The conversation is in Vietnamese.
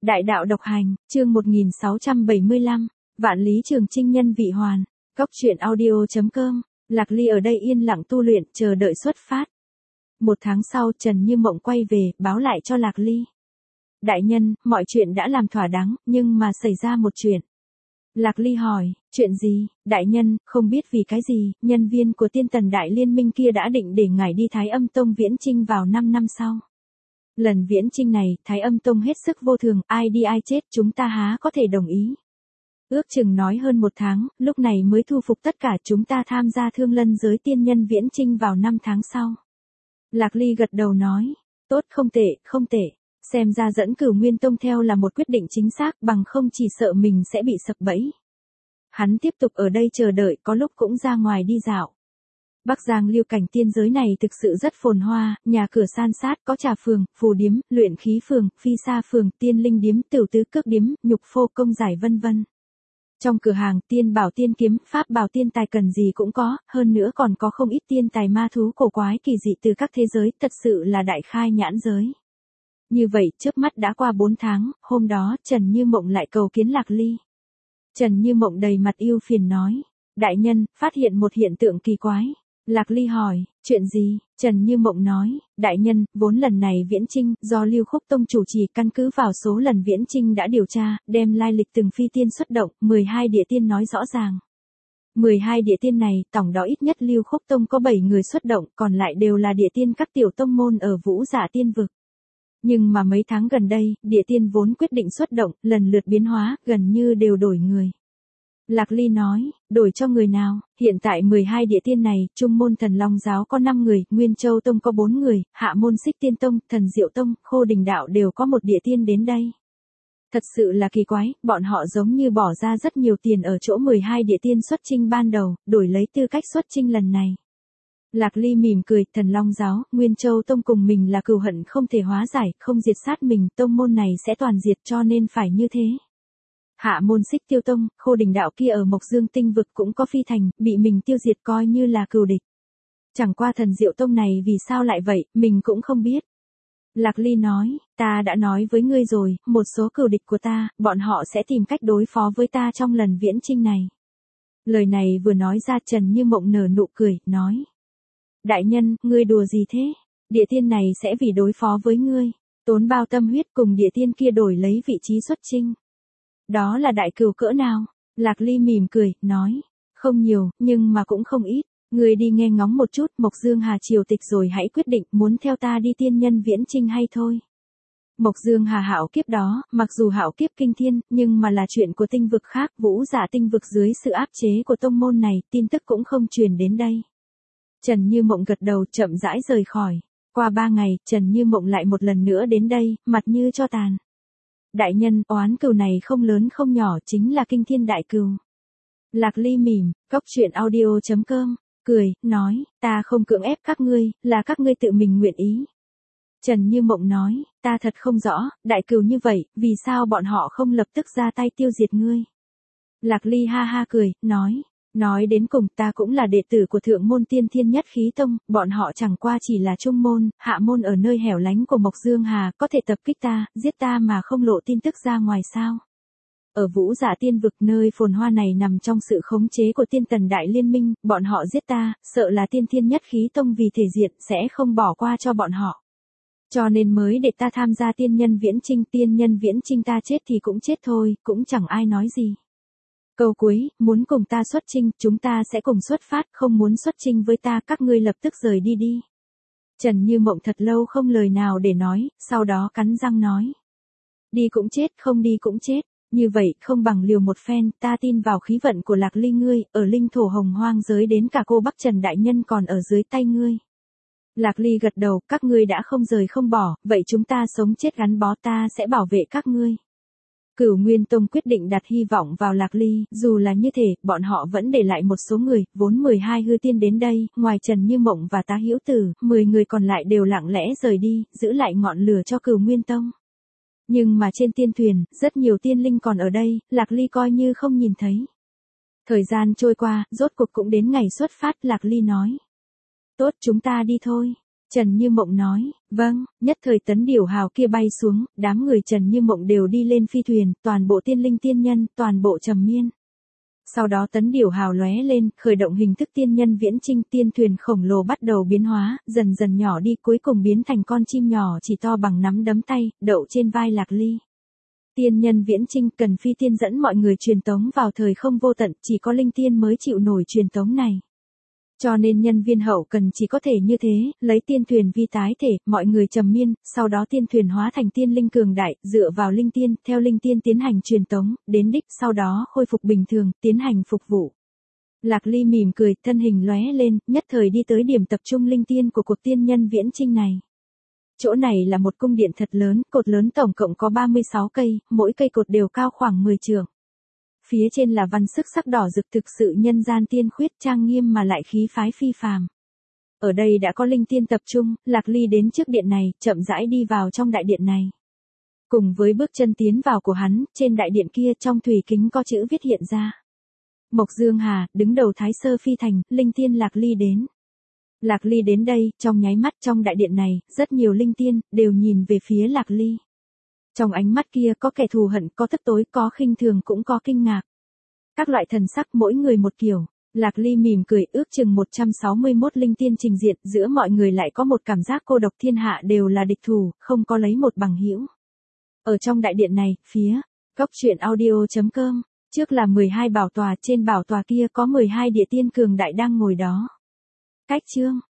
Đại đạo độc hành, chương 1675, Vạn lý trường chinh nhân vị hoàn. Cóc truyện audio.com, Lạc Ly ở đây yên lặng tu luyện, chờ đợi xuất phát. 1 tháng sau, Trần Như Mộng quay về, báo lại cho Lạc Ly. Đại nhân, mọi chuyện đã làm thỏa đáng, nhưng mà xảy ra một chuyện. Lạc Ly hỏi, chuyện gì? Đại nhân, không biết vì cái gì, nhân viên của Tiên Tần Đại Liên minh kia đã định để ngài đi Thái Âm Tông viễn chinh vào 5 năm sau. Lần viễn chinh này, Thái Âm Tông hết sức vô thường, ai đi ai chết chúng ta há có thể đồng ý. Ước chừng nói hơn 1 tháng, lúc này mới thu phục tất cả chúng ta tham gia Thương Lân giới tiên nhân viễn chinh vào 5 tháng sau. Lạc Ly gật đầu nói, tốt, không tệ, không tệ. Xem ra dẫn Cửu Nguyên Tông theo là một quyết định chính xác, bằng không chỉ sợ mình sẽ bị sập bẫy. Hắn tiếp tục ở đây chờ đợi, có lúc cũng ra ngoài đi dạo. Bắc Giang Liêu cảnh tiên giới này thực sự rất phồn hoa, nhà cửa san sát, có trà phường, phù điếm, luyện khí phường, phi sa phường, tiên linh điếm, tửu tứ cước điếm, nhục phô công giải vân vân. Trong cửa hàng, tiên bảo tiên kiếm, pháp bảo tiên tài cần gì cũng có, hơn nữa còn có không ít tiên tài ma thú cổ quái kỳ dị từ các thế giới, thật sự là đại khai nhãn giới. Như vậy, chớp mắt đã qua 4 tháng, hôm đó, Trần Như Mộng lại cầu kiến Lạc Ly. Trần Như Mộng đầy mặt ưu phiền nói, đại nhân, phát hiện một hiện tượng kỳ quái. Lạc Ly hỏi, chuyện gì? Trần Như Mộng nói, đại nhân, vốn lần này viễn chinh, do Lưu Khúc Tông chủ trì, căn cứ vào số lần viễn chinh đã điều tra, đem lai lịch từng phi tiên xuất động, 12 địa tiên nói rõ ràng. 12 địa tiên này, tổng đó ít nhất Lưu Khúc Tông có 7 người xuất động, còn lại đều là địa tiên các tiểu tông môn ở Vũ Dạ Tiên Vực. Nhưng mà mấy tháng gần đây, địa tiên vốn quyết định xuất động, lần lượt biến hóa, gần như đều đổi người. Lạc Ly nói, đổi cho người nào? Hiện tại 12 địa tiên này, Trung môn Thần Long giáo có 5 người, Nguyên Châu Tông có 4 người, Hạ môn Xích Tiên Tông, Thần Diệu Tông, Khô Đình Đạo đều có một địa tiên đến đây. Thật sự là kỳ quái, bọn họ giống như bỏ ra rất nhiều tiền ở chỗ 12 địa tiên xuất chinh ban đầu, đổi lấy tư cách xuất chinh lần này. Lạc Ly mỉm cười, Thần Long giáo, Nguyên Châu Tông cùng mình là cừu hận không thể hóa giải, không diệt sát mình, tông môn này sẽ toàn diệt cho nên phải như thế. Hạ môn Xích Tiêu Tông, Khô Đình Đạo kia ở Mộc Dương Tinh Vực cũng có phi thành, bị mình tiêu diệt coi như là cừu địch. Chẳng qua Thần Diệu Tông này vì sao lại vậy, mình cũng không biết. Lạc Ly nói, ta đã nói với ngươi rồi, một số cừu địch của ta, bọn họ sẽ tìm cách đối phó với ta trong lần viễn chinh này. Lời này vừa nói ra, Trần Như Mộng nở nụ cười, nói. Đại nhân, ngươi đùa gì thế? Địa tiên này sẽ vì đối phó với ngươi, tốn bao tâm huyết cùng địa tiên kia đổi lấy vị trí xuất chinh. Đó là đại cừu cỡ nào? Lạc Ly mỉm cười, nói. Không nhiều, nhưng mà cũng không ít. Ngươi đi nghe ngóng một chút, Mộc Dương Hà triều tịch rồi hãy quyết định muốn theo ta đi tiên nhân viễn chinh hay thôi. Mộc Dương Hà hạo kiếp đó, mặc dù hạo kiếp kinh thiên, nhưng mà là chuyện của tinh vực khác, Vũ Dạ Tinh Vực dưới sự áp chế của tông môn này, tin tức cũng không truyền đến đây. Trần Như Mộng gật đầu, chậm rãi rời khỏi. Qua 3 ngày, Trần Như Mộng lại một lần nữa đến đây, mặt như tro tàn. Đại nhân, oán cừu này không lớn không nhỏ, chính là kinh thiên đại cừu. Lạc Ly mỉm, cóc truyện audio.com, cười, nói, ta không cưỡng ép các ngươi, là các ngươi tự mình nguyện ý. Trần Như Mộng nói, ta thật không rõ, đại cừu như vậy, vì sao bọn họ không lập tức ra tay tiêu diệt ngươi. Lạc Ly ha ha cười, nói đến cùng ta cũng là đệ tử của thượng môn Tiên Thiên Nhất Khí Tông, bọn họ chẳng qua chỉ là trung môn, hạ môn ở nơi hẻo lánh của Mộc Dương Hà, có thể tập kích ta, giết ta mà không lộ tin tức ra ngoài sao. Ở Vũ Dạ Tiên Vực nơi phồn hoa này nằm trong sự khống chế của Tiên Tần Đại Liên minh, bọn họ giết ta, sợ là Tiên Thiên Nhất Khí Tông vì thể diện sẽ không bỏ qua cho bọn họ. Cho nên mới để ta tham gia tiên nhân viễn chinh ta chết thì cũng chết thôi, cũng chẳng ai nói gì. Câu cuối, muốn cùng ta xuất chinh, chúng ta sẽ cùng xuất phát, không muốn xuất chinh với ta, các ngươi lập tức rời đi đi. Trần Như Mộng thật lâu không lời nào để nói, sau đó cắn răng nói. Đi cũng chết, không đi cũng chết, như vậy, không bằng liều một phen, ta tin vào khí vận của Lạc Ly ngươi, ở linh thổ hồng hoang giới đến cả cô Bắc Trần Đại Nhân còn ở dưới tay ngươi. Lạc Ly gật đầu, các ngươi đã không rời không bỏ, vậy chúng ta sống chết gắn bó, ta sẽ bảo vệ các ngươi. Cửu Nguyên Tông quyết định đặt hy vọng vào Lạc Ly, dù là như thế, bọn họ vẫn để lại một số người, vốn 12 hư tiên đến đây, ngoài Trần Như Mộng và Tá Hữu Tử, 10 người còn lại đều lặng lẽ rời đi, giữ lại ngọn lửa cho Cửu Nguyên Tông. Nhưng mà trên tiên thuyền, rất nhiều tiên linh còn ở đây, Lạc Ly coi như không nhìn thấy. Thời gian trôi qua, rốt cuộc cũng đến ngày xuất phát, Lạc Ly nói. Tốt, chúng ta đi thôi. Trần Như Mộng nói, vâng, nhất thời tấn điểu hào kia bay xuống, đám người Trần Như Mộng đều đi lên phi thuyền, toàn bộ tiên linh tiên nhân, toàn bộ trầm miên. Sau đó tấn điểu hào lóe lên, khởi động hình thức tiên nhân viễn chinh, tiên thuyền khổng lồ bắt đầu biến hóa, dần dần nhỏ đi, cuối cùng biến thành con chim nhỏ chỉ to bằng nắm đấm tay, đậu trên vai Lạc Ly. Tiên nhân viễn chinh cần phi tiên dẫn mọi người truyền tống vào thời không vô tận, chỉ có linh tiên mới chịu nổi truyền tống này. Cho nên nhân viên hậu cần chỉ có thể như thế, lấy tiên thuyền vi tái thể, mọi người trầm miên, sau đó tiên thuyền hóa thành tiên linh cường đại, dựa vào linh tiên, theo linh tiên tiến hành truyền tống, đến đích, sau đó khôi phục bình thường, tiến hành phục vụ. Lạc Ly mỉm cười, thân hình lóe lên, nhất thời đi tới điểm tập trung linh tiên của cuộc tiên nhân viễn chinh này. Chỗ này là một cung điện thật lớn, cột lớn tổng cộng có 36 cây, mỗi cây cột đều cao khoảng 10 trượng. Phía trên là văn sức sắc đỏ rực, thực sự nhân gian tiên khuyết, trang nghiêm mà lại khí phái phi phàm. Ở đây đã có linh tiên tập trung, Lạc Ly đến trước điện này, chậm rãi đi vào trong đại điện này. Cùng với bước chân tiến vào của hắn, trên đại điện kia trong thủy kính có chữ viết hiện ra. Mộc Dương Hà, đứng đầu Thái Sơ Phi Thành, linh tiên Lạc Ly đến. Lạc Ly đến đây, trong nháy mắt trong đại điện này, rất nhiều linh tiên, đều nhìn về phía Lạc Ly. Trong ánh mắt kia có kẻ thù hận, có tức tối, có khinh thường cũng có kinh ngạc. Các loại thần sắc mỗi người một kiểu. Lạc Ly mỉm cười, ước chừng 161 linh tiên trình diện, giữa mọi người lại có một cảm giác cô độc, thiên hạ đều là địch thù, không có lấy một bằng hữu. Ở trong đại điện này, phía góc truyện audio.com, trước là 12 bảo tòa, trên bảo tòa kia có 12 địa tiên cường đại đang ngồi đó. Cách chương